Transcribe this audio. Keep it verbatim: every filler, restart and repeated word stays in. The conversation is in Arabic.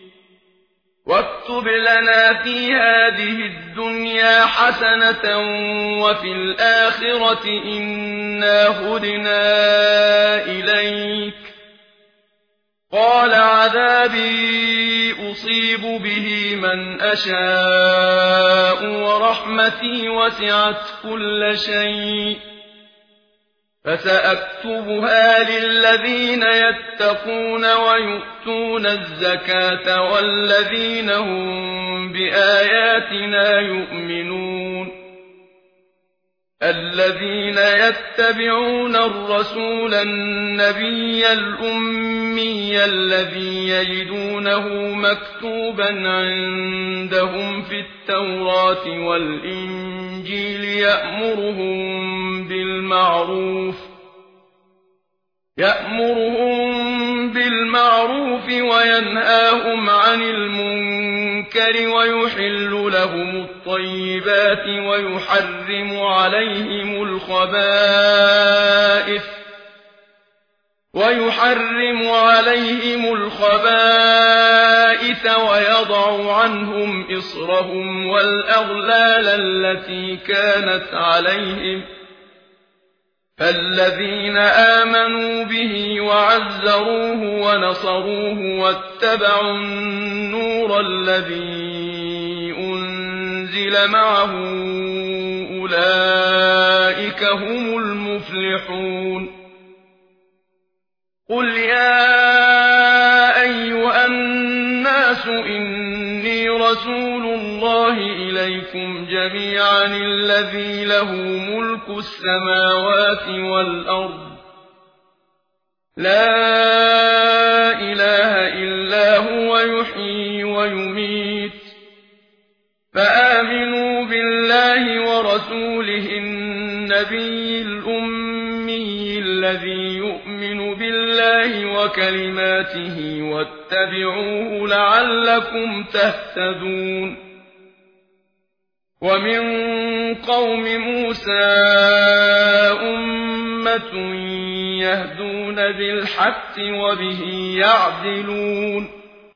واكتب لنا في هذه الدنيا حسنة وفي الآخرة إنا هدنا إليك. قال عذابي أصيب به من أشاء ورحمتي وسعت كل شيء فسأكتبها للذين يتقون ويؤتون الزكاة والذين هم بآياتنا يؤمنون. الذين يتبعون الرسول النبي الأمي الذي يجدونه مكتوبا عندهم في التوراة والإنجيل يأمرهم بالمعروف يأمرهم بالمعروف وينهاهم عن المنكر ويحل لهم الطيبات ويحرم عليهم الخبائث ويحرم عليهم الخبائث ويضع عنهم إصرهم والأغلال التي كانت عليهم. فالذين آمنوا به وعزروه ونصروه واتبعوا النور الذي أنزل معه أولئك هم المفلحون. قل يا أيها الناس إني رسول الله إليكم جميعا الذي له ملك السماوات والأرض لا إله إلا هو يحيي ويميت. فآمنوا بالله ورسوله النبي الأمي الذي يؤمن بالله وكلماته واتبعوه لعلكم تهتدون. ومن قوم موسى أمة يهدون بالحق وبه يعدلون.